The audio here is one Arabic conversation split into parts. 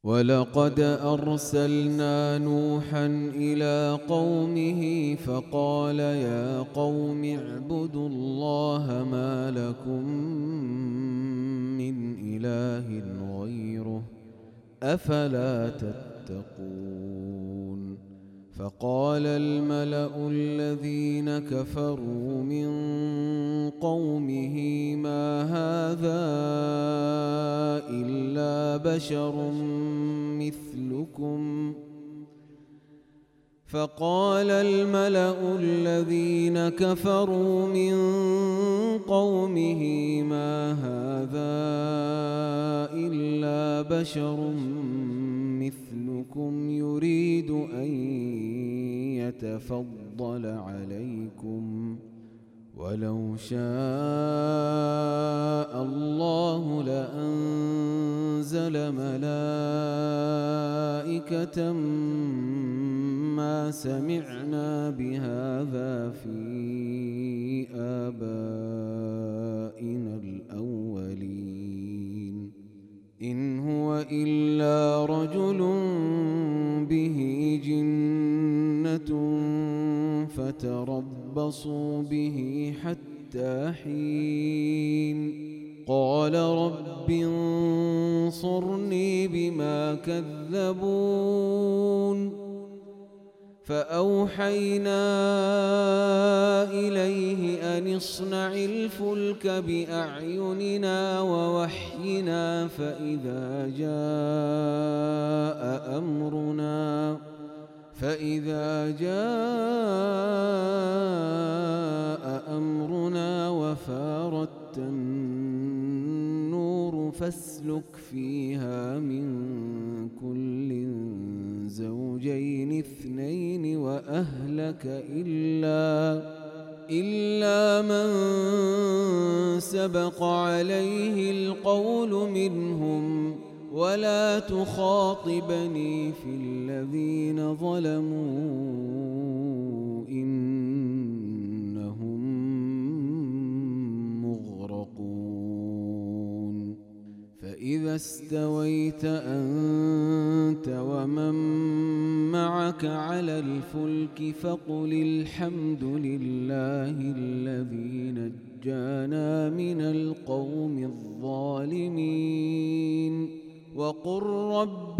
ولقد أرسلنا نوحا إلى قومه فقال يا قوم اعبدوا الله ما لكم من إله غيره أفلا تتقون. فقال الملأ الذين كفروا من قومه ما هذا إلا بشر مثلكم. فقال الملأ الذين كفروا من قومه ما هذا إلا بشر مثلكم يريد أن يتفضل عليكم ولو شاء الله لأنزل ملائكة ما سمعنا بهذا في آبائنا الأولين إن هو إلا رجل به جنة فتربصوا به حتى حين. قال رب انصرني بما كذبون. فأوحينا إليه أن اصنع الفلك بأعيننا ووحينا فإذا جاء أمرنا وفارت النور فاسلك فيها من كل زوجين اثنين وأهلك إلا من سبق عليه القول منهم ولا تخاطبني في الذين ظلموا إنهم مغرقون. فإذا استويت أنت ومن معك على الفلك فقل الحمد لله الذي نجانا من القوم الظالمين وقل رب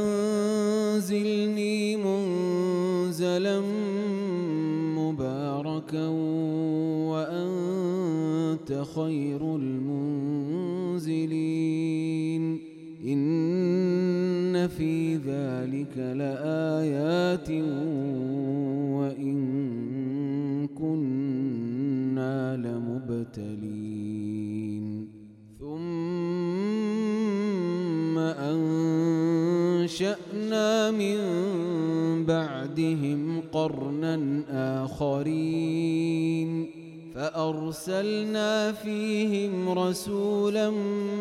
أنزلني منزلا مباركا وأنت خير المنزلين. إن في ذلك لآيات وإن كنا لمبتلين. ثم أنشأنا من بعدهم قرنا آخرين فأرسلنا فيهم رسولا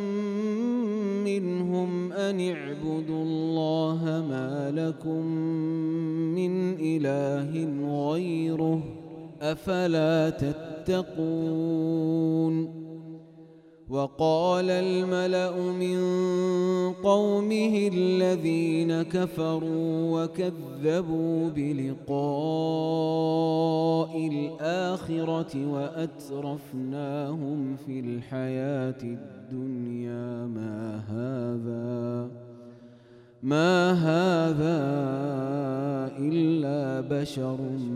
منهم أن اعبدوا الله ما لكم من إله غيره أفلا تتقون. وقال الملأ من قومه الذين كفروا وكذبوا بلقاء الآخرة وأترفناهم في الحياة الدنيا ما هذا إلا بشر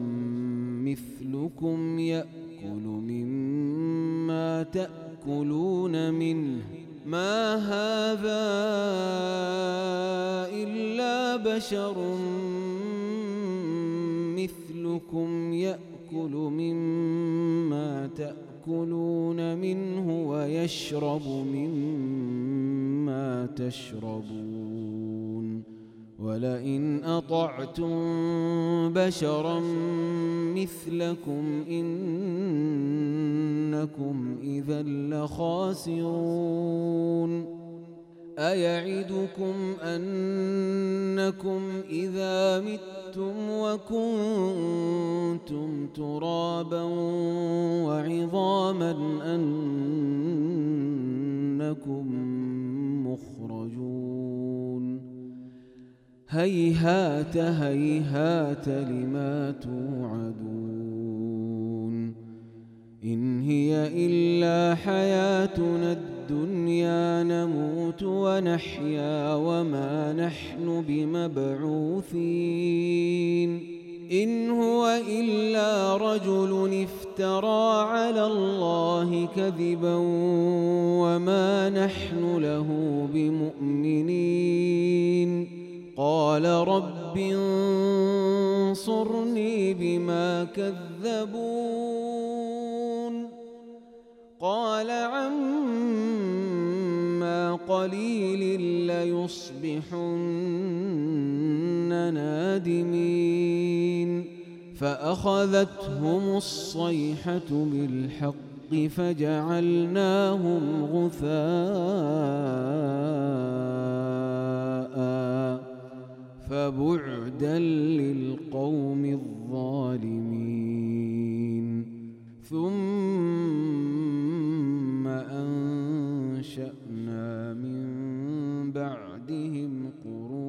مثلكم يأكل مما تأكلون منه ما هذا إلا بشر مثلكم يأكل مما تأكلون منه ويشرب مما تشربون ولئن أطعتم بشرا مثلكم إنكم إذا لخاسرون. أيعدكم أنكم إذا متم وكنتم ترابا وعظاما أنكم مخرجون هيهات هيهات لما توعدون إن هي إلا حياتنا الدنيا نموت ونحيا وما نحن بمبعوثين إن هو إلا رجل افترى على الله كذبا وما نحن له بمؤمنين قال رب انصرني بما كذبون قال عما قليل ليصبحن نادمين فأخذتهم الصيحة بالحق فجعلناهم غثاء فبعدا للقوم الظالمين ثم أنشأنا من بعدهم قرونا